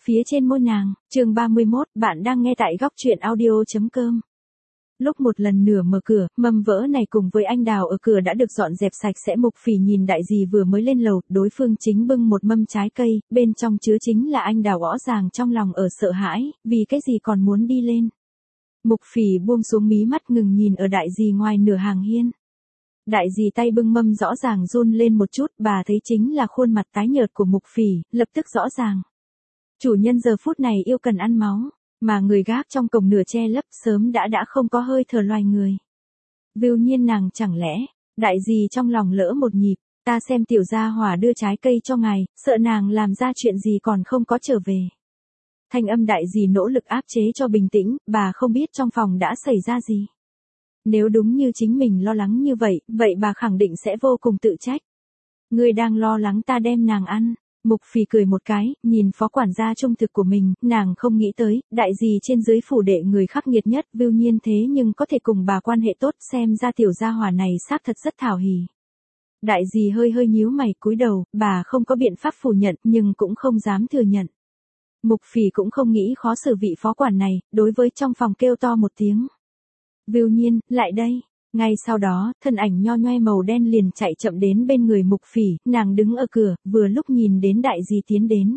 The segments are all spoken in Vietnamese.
phía trên môi nàng. Chương 31, bạn đang nghe tại góc truyện audio.com. Lúc một lần nửa mở cửa, mâm vỡ này cùng với anh đào ở cửa đã được dọn dẹp sạch sẽ. Mục Phỉ nhìn đại dì vừa mới lên lầu, đối phương chính bưng một mâm trái cây, bên trong chứa chính là anh đào. Rõ ràng trong lòng ở sợ hãi, vì cái gì còn muốn đi lên. Mục Phỉ buông xuống mí mắt ngừng nhìn ở đại dì ngoài nửa hàng hiên. Đại dì tay bưng mâm rõ ràng run lên một chút, bà thấy chính là khuôn mặt tái nhợt của Mục Phỉ, lập tức rõ ràng. Chủ nhân giờ phút này yêu cần ăn máu, mà người gác trong cổng nửa che lấp sớm đã không có hơi thở loài người. Vưu Nhiên nàng chẳng lẽ, đại dì trong lòng lỡ một nhịp, ta xem tiểu gia hỏa đưa trái cây cho ngài, sợ nàng làm ra chuyện gì còn không có trở về. Thanh âm đại dì nỗ lực áp chế cho bình tĩnh, bà không biết trong phòng đã xảy ra gì. Nếu đúng như chính mình lo lắng như vậy, vậy bà khẳng định sẽ vô cùng tự trách. Ngươi đang lo lắng ta đem nàng ăn. Mục Phỉ cười một cái, nhìn phó quản gia trung thực của mình, nàng không nghĩ tới, đại dì trên dưới phủ đệ người khắc nghiệt nhất, Vưu Nhiên thế nhưng có thể cùng bà quan hệ tốt, xem ra tiểu gia hỏa này xác thật rất thảo hỉ. Đại dì hơi nhíu mày cúi đầu, bà không có biện pháp phủ nhận, nhưng cũng không dám thừa nhận. Mục Phỉ cũng không nghĩ khó xử vị phó quản này, đối với trong phòng kêu to một tiếng. Vưu Nhiên, lại đây. Ngay sau đó, thân ảnh nho nhoe màu đen liền chạy chậm đến bên người Mục Phỉ, nàng đứng ở cửa, vừa lúc nhìn đến đại dì tiến đến.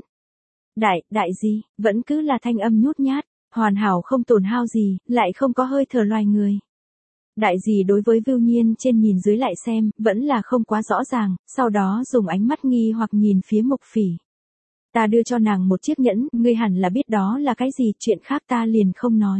Đại dì, vẫn cứ là thanh âm nhút nhát, hoàn hảo không tổn hao gì, lại không có hơi thở loài người. Đại dì đối với Vưu Nhiên trên nhìn dưới lại xem, vẫn là không quá rõ ràng, sau đó dùng ánh mắt nghi hoặc nhìn phía Mục Phỉ. Ta đưa cho nàng một chiếc nhẫn, ngươi hẳn là biết đó là cái gì, chuyện khác ta liền không nói.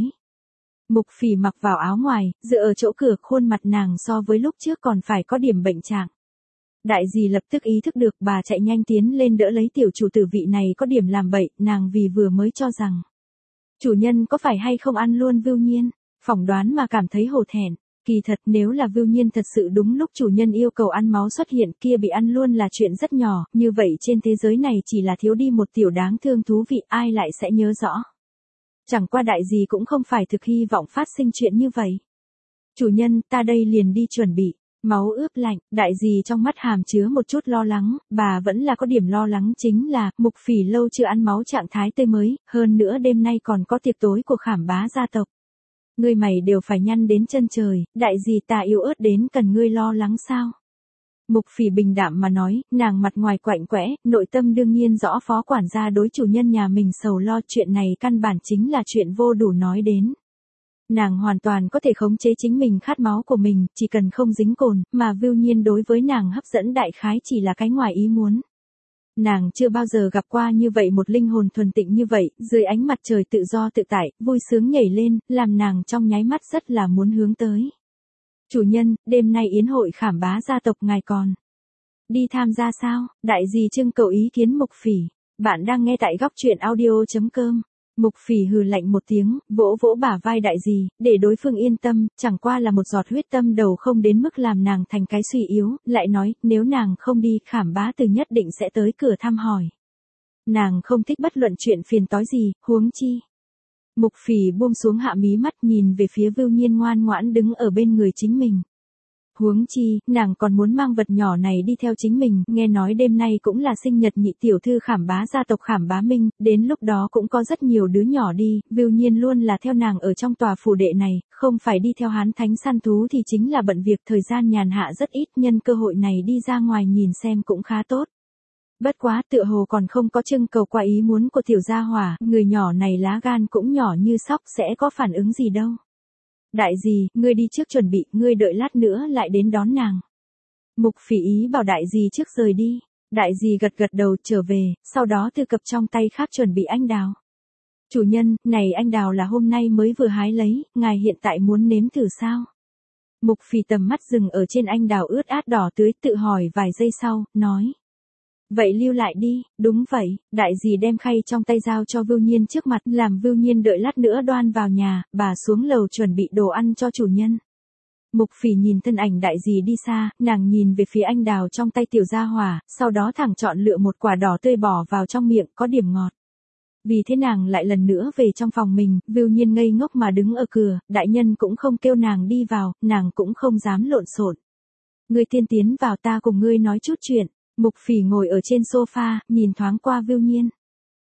Mục Phỉ mặc vào áo ngoài, dựa ở chỗ cửa, khuôn mặt nàng so với lúc trước còn phải có điểm bệnh trạng. Đại dì lập tức ý thức được, bà chạy nhanh tiến lên đỡ lấy tiểu chủ tử, vị này có điểm làm bậy, nàng vì vừa mới cho rằng chủ nhân có phải hay không ăn luôn Vưu Nhiên, phỏng đoán mà cảm thấy hổ thẹn. Kỳ thật nếu là Vưu Nhiên thật sự đúng lúc chủ nhân yêu cầu ăn máu xuất hiện, kia bị ăn luôn là chuyện rất nhỏ, như vậy trên thế giới này chỉ là thiếu đi một tiểu đáng thương thú vị, ai lại sẽ nhớ rõ. Chẳng qua đại dì cũng không phải thực hy vọng phát sinh chuyện như vậy. Chủ nhân, ta đây liền đi chuẩn bị. Máu ướp lạnh, đại dì trong mắt hàm chứa một chút lo lắng, bà vẫn là có điểm lo lắng chính là, Mục Phỉ lâu chưa ăn máu trạng thái tươi mới, hơn nữa đêm nay còn có tiệc tối của Khảm Bá gia tộc. Ngươi mày đều phải nhăn đến chân trời, đại dì ta yếu ớt đến cần ngươi lo lắng sao? Mục Phỉ bình đạm mà nói, nàng mặt ngoài quạnh quẽ, nội tâm đương nhiên rõ phó quản gia đối chủ nhân nhà mình sầu lo, chuyện này căn bản chính là chuyện vô đủ nói đến. Nàng hoàn toàn có thể khống chế chính mình khát máu của mình, chỉ cần không dính cồn, mà Vưu Nhiên đối với nàng hấp dẫn đại khái chỉ là cái ngoài ý muốn. Nàng chưa bao giờ gặp qua như vậy một linh hồn thuần tịnh như vậy, dưới ánh mặt trời tự do tự tại, vui sướng nhảy lên, làm nàng trong nháy mắt rất là muốn hướng tới. Chủ nhân, đêm nay yến hội Khảm Bá gia tộc ngài còn đi tham gia sao? Đại dì trưng cầu ý kiến Mục Phỉ. Bạn đang nghe tại góc truyện audio.com. Mục Phỉ hừ lạnh một tiếng, vỗ vỗ bả vai đại dì, để đối phương yên tâm, chẳng qua là một giọt huyết tâm đầu không đến mức làm nàng thành cái suy yếu, lại nói, nếu nàng không đi, Khảm Bá từ nhất định sẽ tới cửa thăm hỏi. Nàng không thích bất luận chuyện phiền toái gì, huống chi. Mục Phỉ buông xuống hạ mí mắt nhìn về phía Vưu Nhiên ngoan ngoãn đứng ở bên người chính mình. Huống chi, nàng còn muốn mang vật nhỏ này đi theo chính mình, nghe nói đêm nay cũng là sinh nhật nhị tiểu thư Khảm Bá gia tộc Khảm Bá Minh, đến lúc đó cũng có rất nhiều đứa nhỏ đi, Vưu Nhiên luôn là theo nàng ở trong tòa phủ đệ này, không phải đi theo Hán Thánh săn thú thì chính là bận việc, thời gian nhàn hạ rất ít, nhân cơ hội này đi ra ngoài nhìn xem cũng khá tốt. Bất quá tựa hồ còn không có trưng cầu qua ý muốn của tiểu gia hỏa, người nhỏ này lá gan cũng nhỏ như sóc, sẽ có phản ứng gì đâu. Đại dì, ngươi đi trước chuẩn bị, ngươi đợi lát nữa lại đến đón nàng. Mục Phỉ ý bảo đại dì trước rời đi. Đại dì gật đầu trở về, sau đó từ cặp trong tay khác chuẩn bị anh đào. Chủ nhân, này anh đào là hôm nay mới vừa hái lấy, ngài hiện tại muốn nếm thử sao? Mục Phỉ tầm mắt dừng ở trên anh đào ướt át đỏ tươi, tự hỏi vài giây sau, nói. Vậy lưu lại đi, đúng vậy, đại dì đem khay trong tay giao cho Vưu Nhiên trước mặt, làm Vưu Nhiên đợi lát nữa đoan vào nhà, bà xuống lầu chuẩn bị đồ ăn cho chủ nhân. Mục Phỉ nhìn thân ảnh đại dì đi xa, nàng nhìn về phía anh đào trong tay tiểu gia hỏa, sau đó thẳng chọn lựa một quả đỏ tươi bỏ vào trong miệng, có điểm ngọt. Vì thế nàng lại lần nữa về trong phòng mình, Vưu Nhiên ngây ngốc mà đứng ở cửa, đại nhân cũng không kêu nàng đi vào, nàng cũng không dám lộn xộn. Ngươi tiên tiến vào, ta cùng ngươi nói chút chuyện. Mục Phỉ ngồi ở trên sofa, nhìn thoáng qua Vưu Nhiên.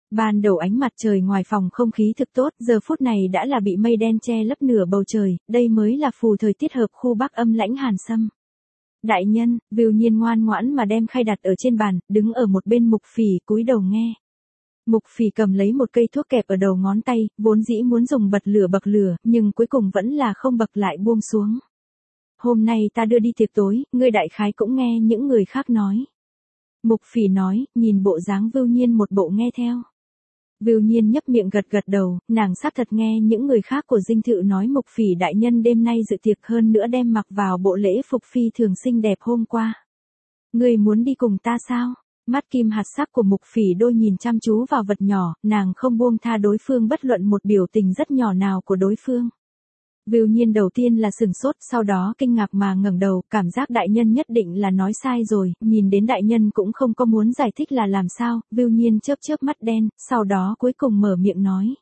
Ban đầu ánh mặt trời ngoài phòng không khí thực tốt, giờ phút này đã là bị mây đen che lấp nửa bầu trời, đây mới là phù thời tiết hợp khu Bắc âm lãnh hàn xâm. Đại nhân, Vưu Nhiên ngoan ngoãn mà đem khay đặt ở trên bàn, đứng ở một bên Mục Phỉ cúi đầu nghe. Mục Phỉ cầm lấy một cây thuốc kẹp ở đầu ngón tay, vốn dĩ muốn dùng bật lửa, nhưng cuối cùng vẫn là không bật lại buông xuống. Hôm nay ta đưa đi tiệc tối, ngươi đại khái cũng nghe những người khác nói. Mục Phỉ nói, nhìn bộ dáng Vưu Nhiên một bộ nghe theo. Vưu Nhiên nhấp miệng gật đầu, nàng xác thật nghe những người khác của dinh thự nói Mục Phỉ đại nhân đêm nay dự tiệc hơn nữa đem mặc vào bộ lễ phục phi thường xinh đẹp hôm qua. Ngươi muốn đi cùng ta sao? Mắt kim hạt sắc của Mục Phỉ đôi nhìn chăm chú vào vật nhỏ, nàng không buông tha đối phương bất luận một biểu tình rất nhỏ nào của đối phương. Vưu Nhiên đầu tiên là sửng sốt, sau đó kinh ngạc mà ngẩng đầu, cảm giác đại nhân nhất định là nói sai rồi, nhìn đến đại nhân cũng không có muốn giải thích là làm sao, Vưu Nhiên chớp mắt đen, sau đó cuối cùng mở miệng nói.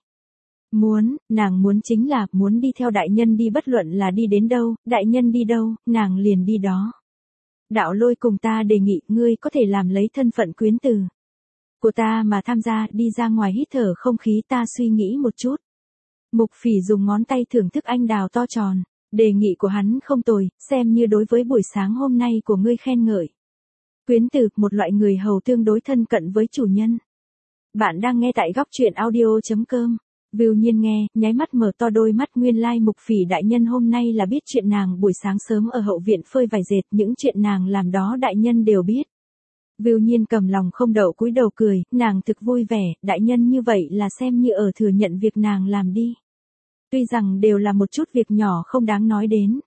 Nàng muốn chính là, muốn đi theo đại nhân đi bất luận là đi đến đâu, đại nhân đi đâu, nàng liền đi đó. Đạo Lôi cùng ta đề nghị ngươi có thể làm lấy thân phận quyến từ của ta mà tham gia, đi ra ngoài hít thở không khí, ta suy nghĩ một chút. Mục Phỉ dùng ngón tay thưởng thức anh đào to tròn, đề nghị của hắn không tồi, xem như đối với buổi sáng hôm nay của ngươi khen ngợi. Quyến từ, một loại người hầu tương đối thân cận với chủ nhân. Bạn đang nghe tại góc truyện audio.com. Vưu Nhiên nghe, nháy mắt mở to đôi mắt, nguyên lai Mục Phỉ đại nhân hôm nay là biết chuyện nàng buổi sáng sớm ở hậu viện phơi vải dệt, những chuyện nàng làm đó đại nhân đều biết. Vưu Nhiên cầm lòng không đậu cúi đầu cười, nàng thực vui vẻ, đại nhân như vậy là xem như ở thừa nhận việc nàng làm đi. Tuy rằng đều là một chút việc nhỏ không đáng nói đến.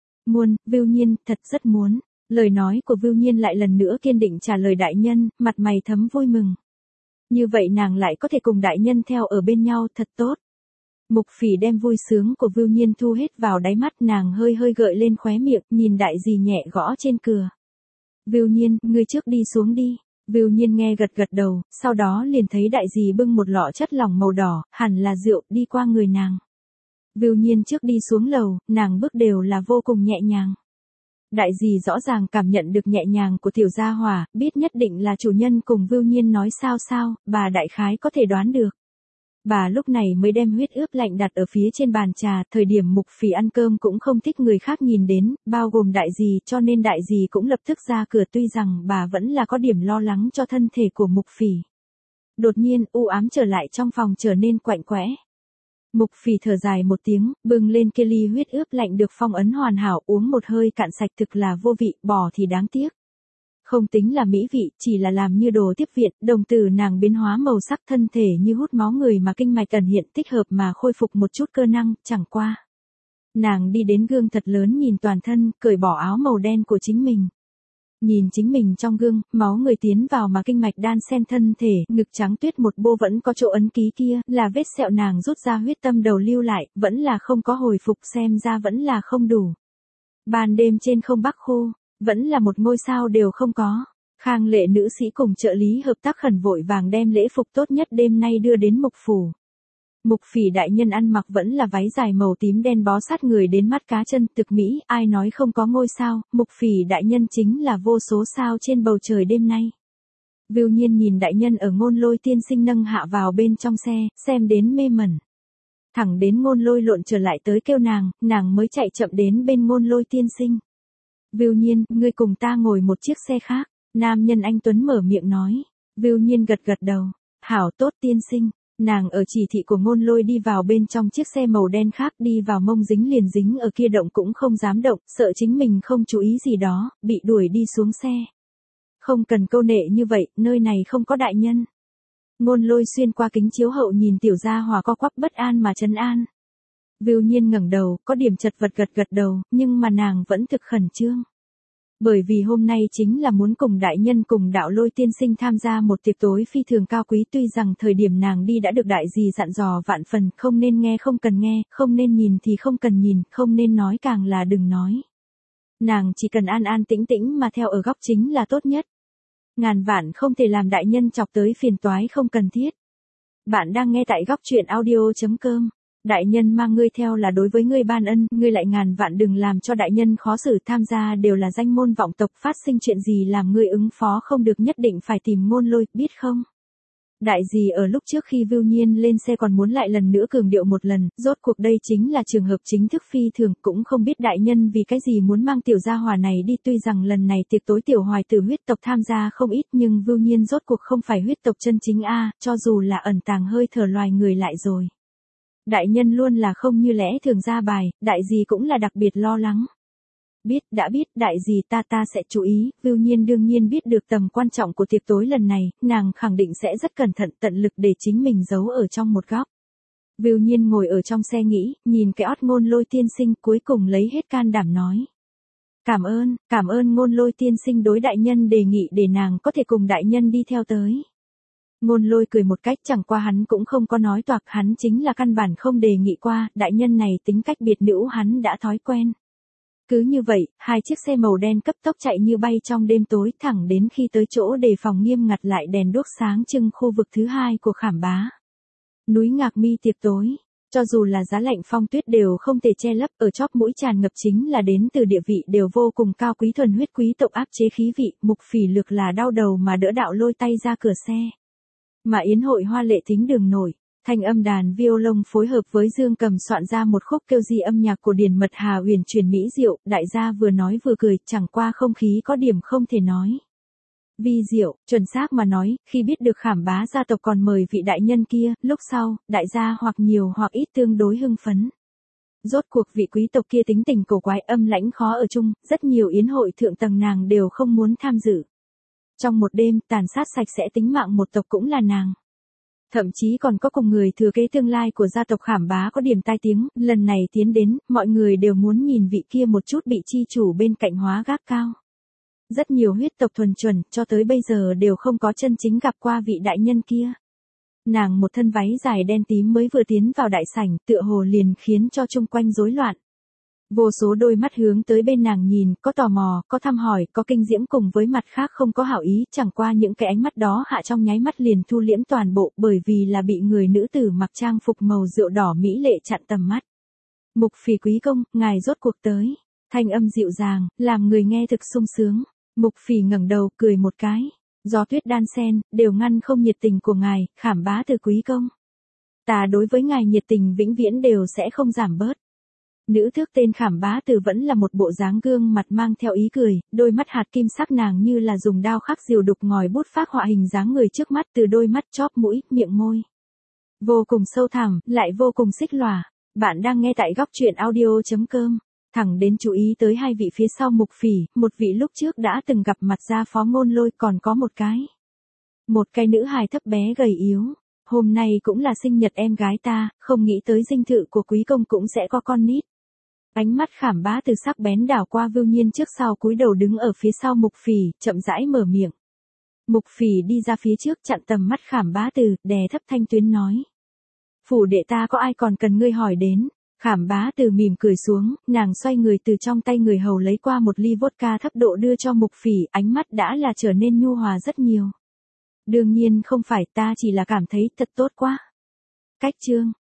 Vưu Nhiên, thật rất muốn. Lời nói của Vưu Nhiên lại lần nữa kiên định trả lời đại nhân, mặt mày thấm vui mừng. Như vậy nàng lại có thể cùng đại nhân theo ở bên nhau, thật tốt. Mục Phỉ đem vui sướng của Vưu Nhiên thu hết vào đáy mắt, nàng hơi gợi lên khóe miệng, nhìn đại dì nhẹ gõ trên cửa. Vưu Nhiên, ngươi trước đi xuống đi. Vưu Nhiên nghe gật đầu, sau đó liền thấy đại dì bưng một lọ chất lỏng màu đỏ, hẳn là rượu, đi qua người nàng. Vưu Nhiên trước đi xuống lầu, nàng bước đều là vô cùng nhẹ nhàng. Đại dì rõ ràng cảm nhận được nhẹ nhàng của tiểu gia hỏa, biết nhất định là chủ nhân cùng Vưu Nhiên nói sao, bà đại khái có thể đoán được. Bà lúc này mới đem huyết ướp lạnh đặt ở phía trên bàn trà, thời điểm Mục Phỉ ăn cơm cũng không thích người khác nhìn đến, bao gồm đại dì, cho nên đại dì cũng lập tức ra cửa, tuy rằng bà vẫn là có điểm lo lắng cho thân thể của Mục Phỉ. Đột nhiên, u ám trở lại trong phòng trở nên quạnh quẽ. Mục Phỉ thở dài một tiếng, bưng lên kia ly huyết ướp lạnh được phong ấn hoàn hảo, uống một hơi cạn sạch, thực là vô vị, bỏ thì đáng tiếc. Không tính là mỹ vị, chỉ là làm như đồ tiếp viện, đồng tử nàng biến hóa màu sắc, thân thể như hút máu người mà kinh mạch ẩn hiện, thích hợp mà khôi phục một chút cơ năng, chẳng qua. Nàng đi đến gương thật lớn nhìn toàn thân, cởi bỏ áo màu đen của chính mình. Nhìn chính mình trong gương, máu người tiến vào mà kinh mạch đan xen thân thể, ngực trắng tuyết một bô vẫn có chỗ ấn ký kia, là vết sẹo nàng rút ra huyết tâm đầu lưu lại, vẫn là không có hồi phục, xem ra vẫn là không đủ. Ban đêm trên không Bắc khu, vẫn là một ngôi sao đều không có. Khang Lệ nữ sĩ cùng trợ lý hợp tác khẩn vội vàng đem lễ phục tốt nhất đêm nay đưa đến Mục phủ. Mục Phỉ đại nhân ăn mặc vẫn là váy dài màu tím đen bó sát người đến mắt cá chân, thực mỹ, ai nói không có ngôi sao, Mục Phỉ đại nhân chính là vô số sao trên bầu trời đêm nay. Vưu Nhiên nhìn đại nhân ở Ngôn Lôi tiên sinh nâng hạ vào bên trong xe, xem đến mê mẩn. Thẳng đến Ngôn Lôi lộn trở lại tới kêu nàng mới chạy chậm đến bên Ngôn Lôi tiên sinh. Vưu Nhiên, ngươi cùng ta ngồi một chiếc xe khác, nam nhân anh tuấn mở miệng nói. Vưu Nhiên gật đầu, hảo tốt tiên sinh. Nàng ở chỉ thị của Ngôn Lôi đi vào bên trong chiếc xe màu đen khác, đi vào mông dính liền dính ở kia, động cũng không dám động, sợ chính mình không chú ý gì đó, bị đuổi đi xuống xe. Không cần câu nệ như vậy, nơi này không có đại nhân. Ngôn Lôi xuyên qua kính chiếu hậu nhìn tiểu gia hỏa co quắp bất an mà trấn an. Vưu Nhiên ngẩng đầu, có điểm chật vật gật đầu, nhưng mà nàng vẫn thực khẩn trương. Bởi vì hôm nay chính là muốn cùng đại nhân cùng Đạo Lôi tiên sinh tham gia một tiệc tối phi thường cao quý, tuy rằng thời điểm nàng đi đã được đại dì dặn dò vạn phần, không nên nghe không cần nghe, không nên nhìn thì không cần nhìn, không nên nói càng là đừng nói. Nàng chỉ cần an an tĩnh tĩnh mà theo ở góc chính là tốt nhất. Ngàn vạn không thể làm đại nhân chọc tới phiền toái không cần thiết. Bạn đang nghe tại góc truyện audio.com. Đại nhân mang ngươi theo là đối với ngươi ban ân, ngươi lại ngàn vạn đừng làm cho đại nhân khó xử, tham gia đều là danh môn vọng tộc, phát sinh chuyện gì làm ngươi ứng phó không được nhất định phải tìm Ngôn Lôi, biết không? Đại gì ở lúc trước khi Vưu Nhiên lên xe còn muốn lại lần nữa cường điệu một lần, rốt cuộc đây chính là trường hợp chính thức phi thường, cũng không biết đại nhân vì cái gì muốn mang tiểu gia hỏa này đi, tuy rằng lần này tiệc tối tiểu hoài tử huyết tộc tham gia không ít nhưng Vưu Nhiên rốt cuộc không phải huyết tộc chân chính a, cho dù là ẩn tàng hơi thở loài người lại rồi. Đại nhân luôn là không như lẽ thường ra bài, đại gì cũng là đặc biệt lo lắng. Đã biết, đại gì ta sẽ chú ý, Vưu Nhiên đương nhiên biết được tầm quan trọng của tiệc tối lần này, nàng khẳng định sẽ rất cẩn thận tận lực để chính mình giấu ở trong một góc. Vưu Nhiên ngồi ở trong xe nghĩ, nhìn cái ót Ngôn Lôi tiên sinh cuối cùng lấy hết can đảm nói. Cảm ơn Ngôn Lôi tiên sinh đối đại nhân đề nghị để nàng có thể cùng đại nhân đi theo tới. Ngôn Lôi cười một cách, chẳng qua hắn cũng không có nói toạc, hắn chính là căn bản không đề nghị qua, đại nhân này tính cách biệt nữ hắn đã thói quen. Cứ như vậy, hai chiếc xe màu đen cấp tốc chạy như bay trong đêm tối thẳng đến khi tới chỗ đề phòng nghiêm ngặt lại đèn đuốc sáng trưng khu vực thứ hai của Khảm Bá. Núi Ngạc Mi tiệc tối, cho dù là giá lạnh phong tuyết đều không thể che lấp, ở chóp mũi tràn ngập chính là đến từ địa vị đều vô cùng cao quý thuần huyết quý tộc áp chế khí vị, Mục Phỉ Lược là đau đầu mà đỡ đạo lôi tay ra cửa xe. Mà yến hội hoa lệ thính đường nổi. Thanh âm đàn violon phối hợp với dương cầm soạn ra một khúc kêu di âm nhạc của Điền Mật Hà uyển chuyển mỹ diệu, đại gia vừa nói vừa cười, chẳng qua không khí có điểm không thể nói. Vi diệu, chuẩn xác mà nói, khi biết được Khảm Bá gia tộc còn mời vị đại nhân kia, lúc sau, đại gia hoặc nhiều hoặc ít tương đối hưng phấn. Rốt cuộc vị quý tộc kia tính tình cổ quái âm lãnh khó ở chung, rất nhiều yến hội thượng tầng nàng đều không muốn tham dự. Trong một đêm, tàn sát sạch sẽ tính mạng một tộc cũng là nàng. Thậm chí còn có cùng người thừa kế tương lai của gia tộc Khảm Bá có điểm tai tiếng, lần này tiến đến, mọi người đều muốn nhìn vị kia một chút bị chi chủ bên cạnh hóa gác cao. Rất nhiều huyết tộc thuần chuẩn, cho tới bây giờ đều không có chân chính gặp qua vị đại nhân kia. Nàng một thân váy dài đen tím mới vừa tiến vào đại sảnh, tựa hồ liền khiến cho chung quanh rối loạn. Vô số đôi mắt hướng tới bên nàng nhìn, có tò mò, có thăm hỏi, có kinh diễm cùng với mặt khác không có hảo ý, chẳng qua những cái ánh mắt đó hạ trong nháy mắt liền thu liễm toàn bộ, bởi vì là bị người nữ tử mặc trang phục màu rượu đỏ mỹ lệ chặn tầm mắt. Mục Phỉ quý công, ngài rốt cuộc tới. Thanh âm dịu dàng, làm người nghe thực sung sướng. Mục Phỉ ngẩng đầu, cười một cái. Gió tuyết đan sen, đều ngăn không nhiệt tình của ngài, Khảm Bá từ quý công. Ta đối với ngài nhiệt tình vĩnh viễn đều sẽ không giảm bớt. Nữ thước tên Khảm Bá Từ vẫn là một bộ dáng gương mặt mang theo ý cười, đôi mắt hạt kim sắc nàng như là dùng đao khắc diều đục ngòi bút phác họa hình dáng người trước mắt từ đôi mắt chóp mũi, miệng môi. Vô cùng sâu thẳm, lại vô cùng xích lòa. Bạn đang nghe tại góc truyện audio.com. Thẳng đến chú ý tới hai vị phía sau Mục Phỉ, một vị lúc trước đã từng gặp mặt gia phó Ngôn Lôi, còn có một cái nữ hài thấp bé gầy yếu. Hôm nay cũng là sinh nhật em gái ta, không nghĩ tới dinh thự của quý công cũng sẽ có con nít. Ánh mắt Khảm Bá Từ sắc bén đảo qua Vưu Nhiên trước sau cúi đầu đứng ở phía sau Mục Phỉ, chậm rãi mở miệng. Mục Phỉ đi ra phía trước chặn tầm mắt Khảm Bá Từ, đè thấp thanh tuyến nói. Phủ đệ ta có ai còn cần ngươi hỏi đến. Khảm Bá Từ mỉm cười xuống, nàng xoay người từ trong tay người hầu lấy qua một ly vodka thấp độ đưa cho Mục Phỉ, ánh mắt đã là trở nên nhu hòa rất nhiều. Đương nhiên không phải, ta chỉ là cảm thấy thật tốt quá. Cách chương.